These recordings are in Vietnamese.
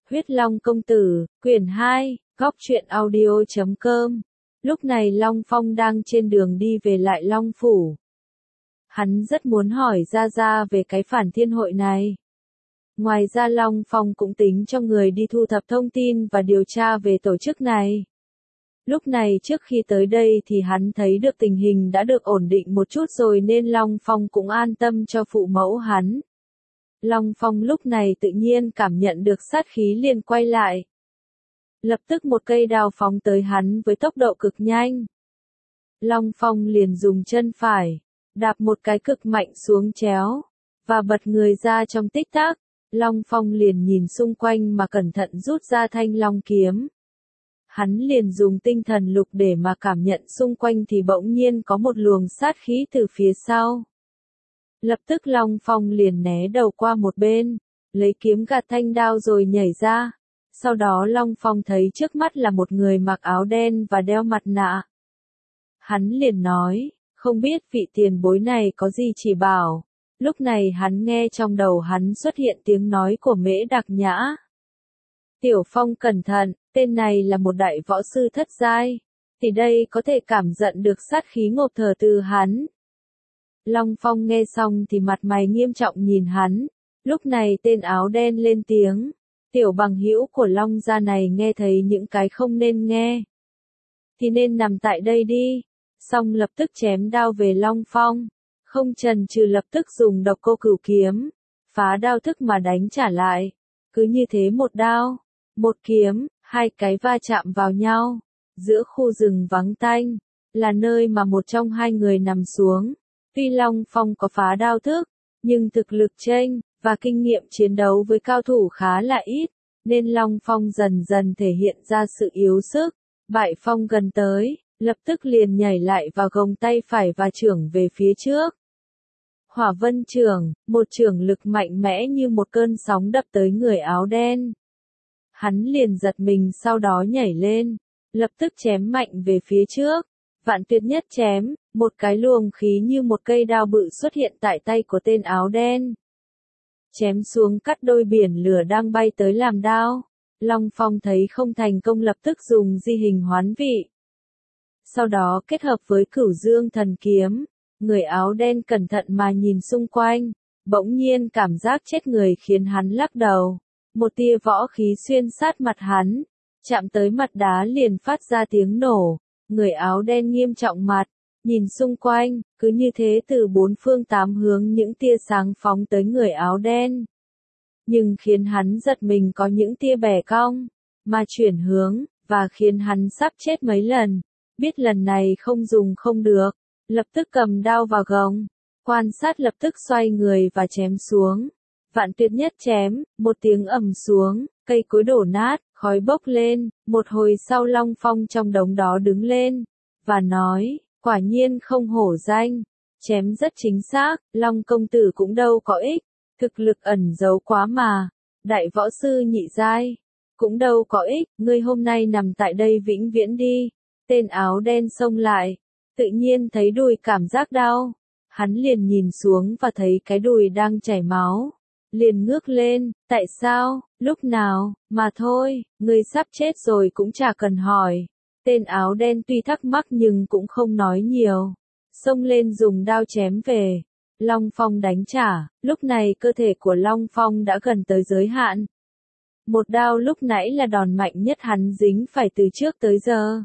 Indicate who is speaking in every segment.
Speaker 1: Huyết Long Công Tử, quyển 2, góc truyện audio.com. Lúc này Long Phong đang trên đường đi về lại Long Phủ. Hắn rất muốn hỏi Gia Gia về cái phản thiên hội này. Ngoài ra Long Phong cũng tính cho người đi thu thập thông tin và điều tra về tổ chức này. Lúc này trước khi tới đây thì hắn thấy được tình hình đã được ổn định một chút rồi nên Long Phong cũng an tâm cho phụ mẫu hắn. Long Phong lúc này tự nhiên cảm nhận được sát khí liền quay lại. Lập tức một cây đao phóng tới hắn với tốc độ cực nhanh. Long Phong liền dùng chân phải, đạp một cái cực mạnh xuống chéo, và bật người ra trong tích tắc. Long Phong liền nhìn xung quanh mà cẩn thận rút ra thanh long kiếm. Hắn liền dùng tinh thần lục để mà cảm nhận xung quanh thì bỗng nhiên có một luồng sát khí từ phía sau. Lập tức Long Phong liền né đầu qua một bên, lấy kiếm gạt thanh đao rồi nhảy ra. Sau đó Long Phong thấy trước mắt là một người mặc áo đen và đeo mặt nạ. Hắn liền nói, không biết vị tiền bối này có gì chỉ bảo. Lúc này hắn nghe trong đầu hắn xuất hiện tiếng nói của Mễ Đặc Nhã. Tiểu Phong cẩn thận, tên này là một đại võ sư thất giai. Thì đây có thể cảm nhận được sát khí ngộp thở từ hắn. Long Phong nghe xong thì mặt mày nghiêm trọng nhìn hắn. Lúc này tên áo đen lên tiếng. Tiểu bằng hữu của Long gia này nghe thấy những cái không nên nghe. Thì nên nằm tại đây đi. Xong lập tức chém đao về Long Phong. Không chần chừ lập tức dùng độc cô cửu kiếm. Phá đao thức mà đánh trả lại. Cứ như thế một đao, một kiếm, hai cái va chạm vào nhau. Giữa khu rừng vắng tanh, là nơi mà một trong hai người nằm xuống. Tuy Long Phong có phá đao thức, nhưng thực lực chênh, và kinh nghiệm chiến đấu với cao thủ khá là ít, nên Long Phong dần dần thể hiện ra sự yếu sức. Bại Phong gần tới, lập tức liền nhảy lại và gồng tay phải và chưởng về phía trước. Hỏa Vân Chưởng, một chưởng lực mạnh mẽ như một cơn sóng đập tới người áo đen. Hắn liền giật mình sau đó nhảy lên, lập tức chém mạnh về phía trước. Vạn Tuyệt Nhất chém, một cái luồng khí như một cây đao bự xuất hiện tại tay của tên áo đen. Chém xuống cắt đôi biển lửa đang bay tới làm đao. Long Phong thấy không thành công lập tức dùng di hình hoán vị. Sau đó kết hợp với Cửu Dương Thần Kiếm, người áo đen cẩn thận mà nhìn xung quanh, bỗng nhiên cảm giác chết người khiến hắn lắc đầu. Một tia võ khí xuyên sát mặt hắn, chạm tới mặt đá liền phát ra tiếng nổ. Người áo đen nghiêm trọng mặt, nhìn xung quanh, cứ như thế từ bốn phương tám hướng những tia sáng phóng tới người áo đen. Nhưng khiến hắn giật mình có những tia bẻ cong, mà chuyển hướng, và khiến hắn sắp chết mấy lần. Biết lần này không dùng không được, lập tức cầm đao vào gồng, quan sát lập tức xoay người và chém xuống. Vạn Tuyệt Nhất chém, một tiếng ầm xuống, cây cối đổ nát, khói bốc lên, một hồi sau Long Phong trong đống đó đứng lên, và nói, quả nhiên không hổ danh, chém rất chính xác, Long công tử cũng đâu có ích, thực lực ẩn giấu quá mà, đại võ sư nhị giai, cũng đâu có ích, ngươi hôm nay nằm tại đây vĩnh viễn đi. Tên áo đen xông lại, tự nhiên thấy đùi cảm giác đau, hắn liền nhìn xuống và thấy cái đùi đang chảy máu. Liền ngước lên, tại sao, lúc nào, mà thôi, ngươi sắp chết rồi cũng chả cần hỏi. Tên áo đen tuy thắc mắc nhưng cũng không nói nhiều. Xông lên dùng đao chém về. Long Phong đánh trả, lúc này cơ thể của Long Phong đã gần tới giới hạn. Một đao lúc nãy là đòn mạnh nhất hắn dính phải từ trước tới giờ.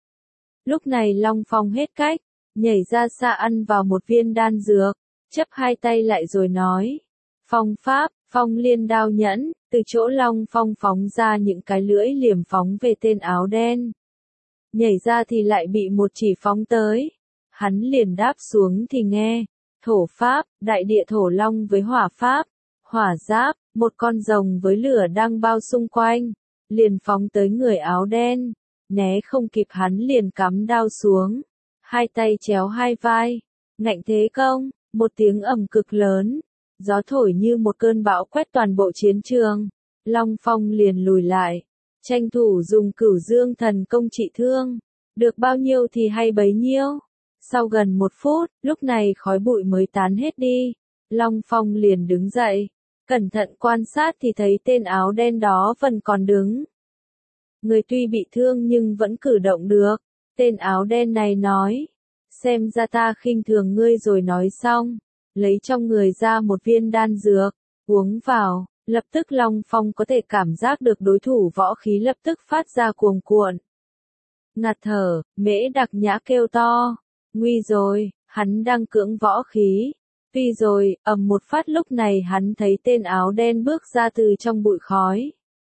Speaker 1: Lúc này Long Phong hết cách, nhảy ra xa ăn vào một viên đan dược, chấp hai tay lại rồi nói. Phong pháp, phong liên đao nhẫn, từ chỗ Long Phong phóng ra những cái lưỡi liềm phóng về tên áo đen. Nhảy ra thì lại bị một chỉ phóng tới. Hắn liền đáp xuống thì nghe, thổ pháp, đại địa thổ long với hỏa pháp, hỏa giáp, một con rồng với lửa đang bao xung quanh, liền phóng tới người áo đen. Né không kịp hắn liền cắm đao xuống, hai tay chéo hai vai, ngạnh thế công, một tiếng ầm cực lớn. Gió thổi như một cơn bão quét toàn bộ chiến trường. Long Phong liền lùi lại, tranh thủ dùng Cửu Dương Thần Công trị thương. Được bao nhiêu thì hay bấy nhiêu. Sau gần 1 phút, lúc này khói bụi mới tán hết đi. Long Phong liền đứng dậy, Cẩn thận quan sát thì thấy tên áo đen đó vẫn còn đứng. Người tuy bị thương nhưng vẫn cử động được. Tên áo đen này nói, xem ra ta khinh thường ngươi rồi. Nói xong, lấy trong người ra một viên đan dược, uống vào, lập tức Long Phong có thể cảm giác được đối thủ võ khí lập tức phát ra cuồng cuộn. Ngạt thở, Mễ Đặc Nhã kêu to, nguy rồi, hắn đang cưỡng võ khí. Tuy rồi, ầm một phát lúc này hắn thấy tên áo đen bước ra từ trong bụi khói.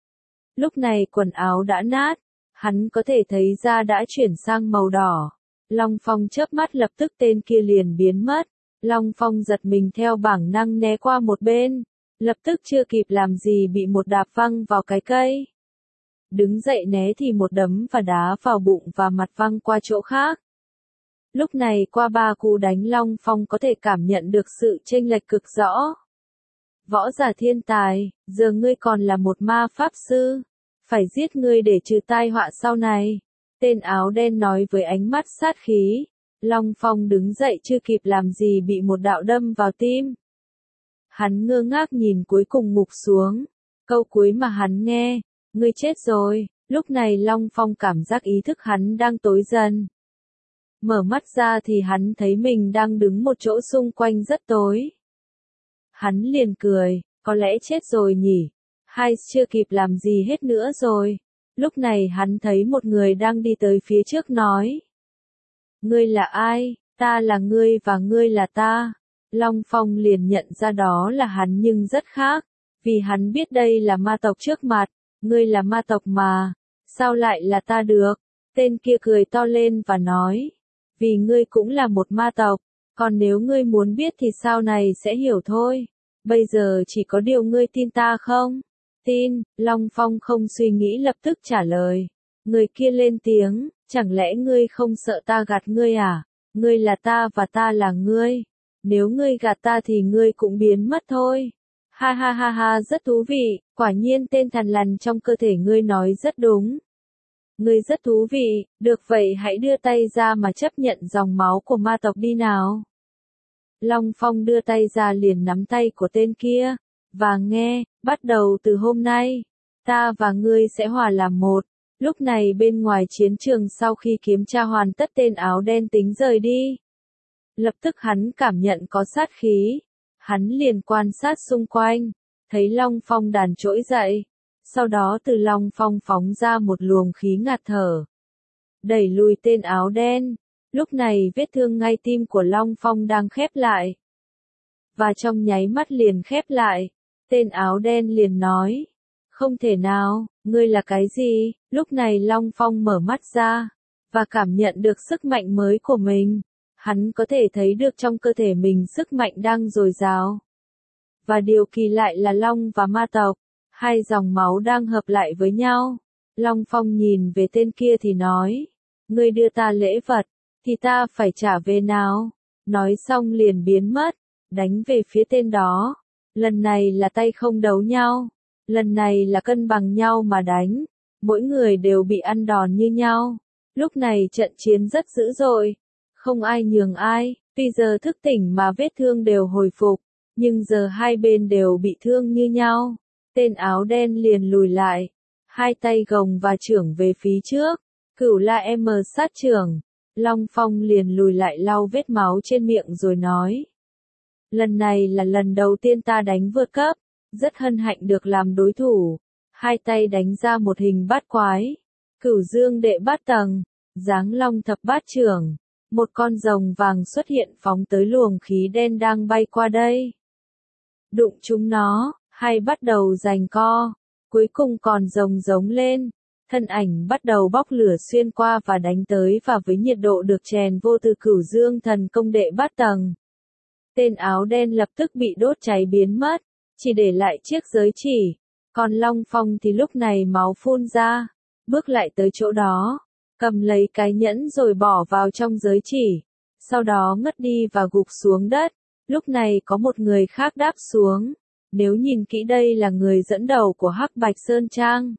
Speaker 1: Lúc này quần áo đã nát, hắn có thể thấy da đã chuyển sang màu đỏ. Long Phong chớp mắt lập tức tên kia liền biến mất. Long Phong giật mình theo bản năng né qua một bên, lập tức chưa kịp làm gì bị một đạp văng vào cái cây. Đứng dậy né thì một đấm và đá vào bụng và mặt văng qua chỗ khác. Lúc này qua 3 cú đánh Long Phong có thể cảm nhận được sự chênh lệch cực rõ. Võ giả thiên tài, giờ ngươi còn là một ma pháp sư. Phải giết ngươi để trừ tai họa sau này. Tên áo đen nói với ánh mắt sát khí. Long Phong đứng dậy chưa kịp làm gì bị một đạo đâm vào tim. Hắn ngơ ngác nhìn cuối cùng ngục xuống. Câu cuối mà hắn nghe, ngươi chết rồi. Lúc này Long Phong cảm giác ý thức hắn đang tối dần. Mở mắt ra thì hắn thấy mình đang đứng một chỗ xung quanh rất tối. Hắn liền cười, có lẽ chết rồi nhỉ? Hay chưa kịp làm gì hết nữa rồi. Lúc này hắn thấy một người đang đi tới phía trước nói. Ngươi là ai? Ta là ngươi và ngươi là ta. Long Phong liền nhận ra đó là hắn nhưng rất khác. Vì hắn biết đây là ma tộc trước mặt. Ngươi là ma tộc mà. Sao lại là ta được? Tên kia cười to lên và nói. Vì ngươi cũng là một ma tộc. Còn nếu ngươi muốn biết thì sau này sẽ hiểu thôi. Bây giờ chỉ có điều ngươi tin ta không? Tin, Long Phong không suy nghĩ lập tức trả lời. Người kia lên tiếng, chẳng lẽ ngươi không sợ ta gạt ngươi à? Ngươi là ta và ta là ngươi. Nếu ngươi gạt ta thì ngươi cũng biến mất thôi. Ha ha ha ha, rất thú vị, quả nhiên tên thằn lằn trong cơ thể ngươi nói rất đúng. Ngươi rất thú vị, được vậy hãy đưa tay ra mà chấp nhận dòng máu của ma tộc đi nào. Long Phong đưa tay ra liền nắm tay của tên kia, và nghe, bắt đầu từ hôm nay, ta và ngươi sẽ hòa làm một. Lúc này bên ngoài chiến trường sau khi kiểm tra hoàn tất tên áo đen tính rời đi. Lập tức hắn cảm nhận có sát khí, hắn liền quan sát xung quanh, thấy Long Phong đàn trỗi dậy. Sau đó từ Long Phong phóng ra một luồng khí ngạt thở. Đẩy lùi tên áo đen. Lúc này vết thương ngay tim của Long Phong đang khép lại. Và trong nháy mắt liền khép lại. Tên áo đen liền nói. Không thể nào, ngươi là cái gì? Lúc này Long Phong mở mắt ra. Và cảm nhận được sức mạnh mới của mình. Hắn có thể thấy được trong cơ thể mình sức mạnh đang dồi dào. Và điều kỳ lạ là Long và ma tộc. Hai dòng máu đang hợp lại với nhau. Long Phong nhìn về tên kia thì nói. Ngươi đưa ta lễ vật, thì ta phải trả về nào? Nói xong liền biến mất, đánh về phía tên đó. Lần này là tay không đấu nhau. Lần này là cân bằng nhau mà đánh. Mỗi người đều bị ăn đòn như nhau. Lúc này trận chiến rất dữ dội. Không ai nhường ai, tuy giờ thức tỉnh mà vết thương đều hồi phục. Nhưng giờ hai bên đều bị thương như nhau. Tên áo đen liền lùi lại, hai tay gồng và chưởng về phía trước, Cửu La M sát chưởng. Long Phong liền lùi lại lau vết máu trên miệng rồi nói. Lần này là lần đầu tiên ta đánh vượt cấp, rất hân hạnh được làm đối thủ. Hai tay đánh ra một hình bát quái, Cửu Dương đệ bát tầng, Giáng Long thập bát chưởng. Một con rồng vàng xuất hiện phóng tới luồng khí đen đang bay qua đây. Đụng chúng nó. Hay bắt đầu giằng co, cuối cùng còn rồng giống lên, thân ảnh bắt đầu bốc lửa xuyên qua và đánh tới và với nhiệt độ được chèn vô từ Cửu Dương thần công đệ bát tầng. Tên áo đen lập tức bị đốt cháy biến mất, chỉ để lại chiếc giới chỉ, còn Long Phong thì lúc này máu phun ra, bước lại tới chỗ đó, cầm lấy cái nhẫn rồi bỏ vào trong giới chỉ, sau đó ngất đi và gục xuống đất. Lúc này có một người khác đáp xuống. Nếu nhìn kỹ đây là người dẫn đầu của Hắc Bạch Sơn Trang.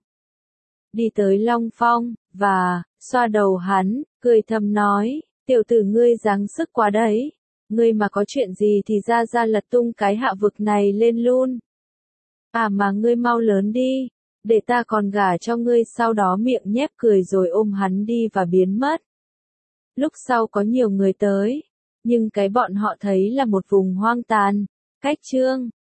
Speaker 1: Đi tới Long Phong, và, xoa đầu hắn, cười thầm nói, tiểu tử ngươi giáng sức quá đấy. Ngươi mà có chuyện gì thì ra lật tung cái hạ vực này lên luôn. À mà ngươi mau lớn đi, để ta còn gả cho ngươi, sau đó miệng nhếch cười rồi ôm hắn đi và biến mất. Lúc sau có nhiều người tới, nhưng cái bọn họ thấy là một vùng hoang tàn, cách chương